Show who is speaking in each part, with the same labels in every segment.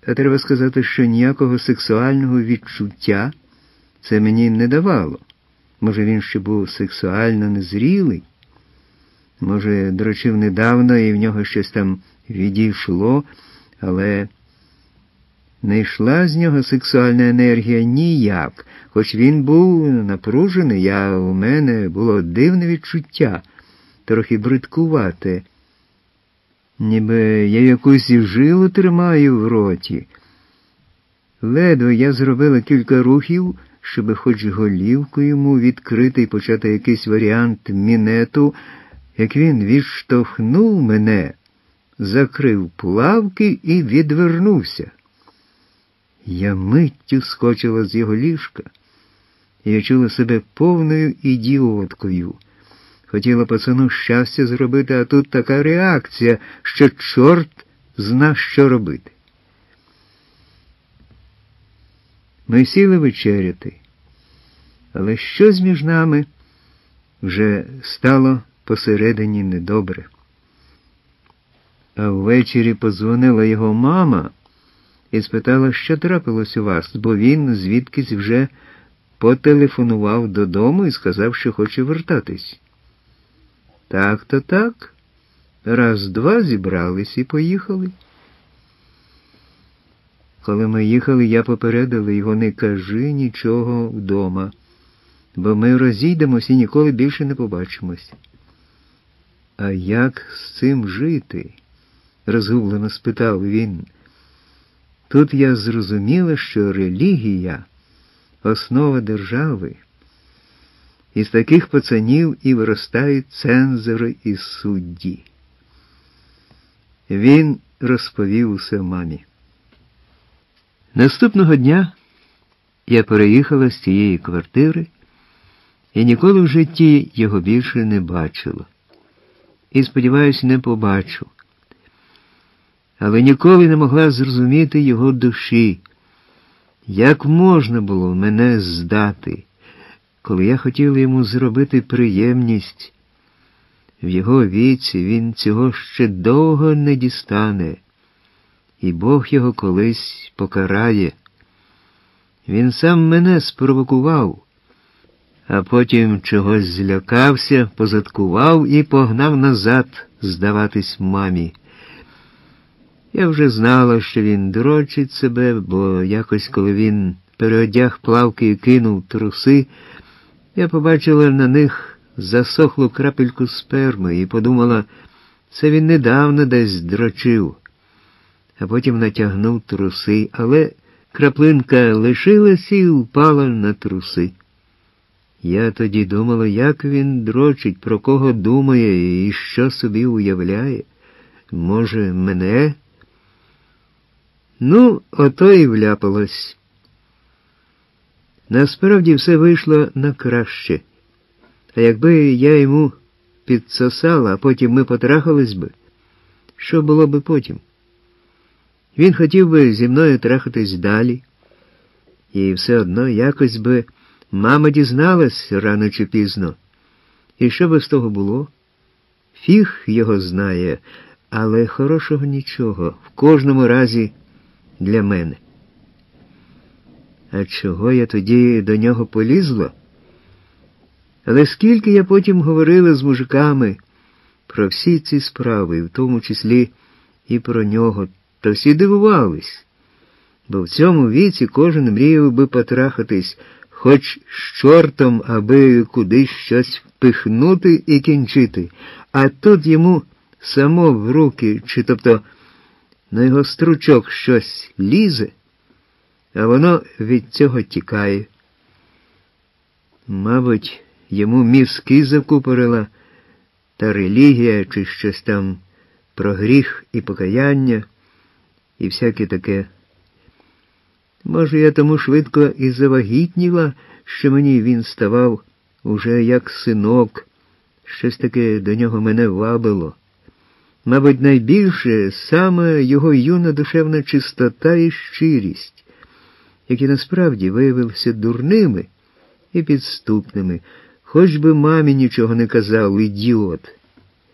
Speaker 1: А треба сказати, що ніякого сексуального відчуття це мені не давало. Може, він ще був сексуально незрілий? Може, дрочив недавно і в нього щось там відійшло, але не йшла з нього сексуальна енергія ніяк. Хоч він був напружений, у мене було дивне відчуття, трохи бридкувате. Ніби я якусь жилу тримаю в роті. Ледве я зробила кілька рухів, щоб хоч голівку йому відкрити і почати якийсь варіант мінету, як він відштовхнув мене, закрив плавки і відвернувся. Я миттю скочила з його ліжка і я чула себе повною ідіоткою. Хотіла пацану щастя зробити, а тут така реакція, що чорт зна, що робити. Ми сіли вечеряти, але щось між нами вже стало посередині недобре. А ввечері подзвонила його мама і спитала, що трапилось у вас, бо він звідкись вже потелефонував додому і сказав, що хоче вертатись. Так-то так. Раз-два зібрались і поїхали. Коли ми їхали, я попередила його: не кажи нічого вдома, бо ми розійдемось і ніколи більше не побачимось. А як з цим жити? Розгублено спитав він. Тут я зрозуміла, що релігія – основа держави. Із таких пацанів і виростають цензори і судді. Він розповів усе мамі. Наступного дня я переїхала з тієї квартири і ніколи в житті його більше не бачила. І, сподіваюсь, не побачу. Але ніколи не могла зрозуміти його душі. Як можна було мене здати, коли я хотіла йому зробити приємність? В його віці він цього ще довго не дістане, і Бог його колись покарає. Він сам мене спровокував, а потім чогось злякався, позадкував і погнав назад здаватись мамі. Я вже знала, що він дрочить себе, бо якось, коли він переодяг плавки і кинув труси, я побачила на них засохлу крапельку сперми і подумала, це він недавно десь дрочив, а потім натягнув труси, але краплинка лишилась і впала на труси. Я тоді думала, як він дрочить, про кого думає і що собі уявляє. Може, мене? Ну, ото і вляпалось. Насправді все вийшло на краще. А якби я йому підсосала, а потім ми потрахались би, що було би потім? Він хотів би зі мною трахатись далі, і все одно якось би мама дізналась рано чи пізно. І що би з того було? Фіг його знає, але хорошого нічого, в кожному разі для мене. А чого я тоді до нього полізла? Але скільки я потім говорила з мужиками про всі ці справи, в тому числі і про нього, то всі дивувались, бо в цьому віці кожен мріяв би потрахатись, хоч з чортом, аби кудись щось впихнути і кінчити, а тут йому само в руки, чи тобто на його стручок щось лізе, а воно від цього тікає. Мабуть, йому мізки закупорила та релігія, чи щось там про гріх і покаяння, і всяке таке. Може, я тому швидко і завагітніла, що мені він ставав уже як синок, щось таке до нього мене вабило. Мабуть, найбільше саме його юна душевна чистота і щирість, які насправді виявилися дурними і підступними, хоч би мамі нічого не казав, ідіот.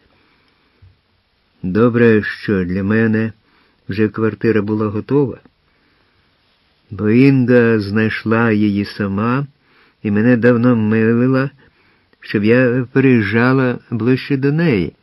Speaker 1: Добре, що для мене вже квартира була готова. бо Інга знайшла її сама і мене давно милила, щоб я переїжджала ближче до неї.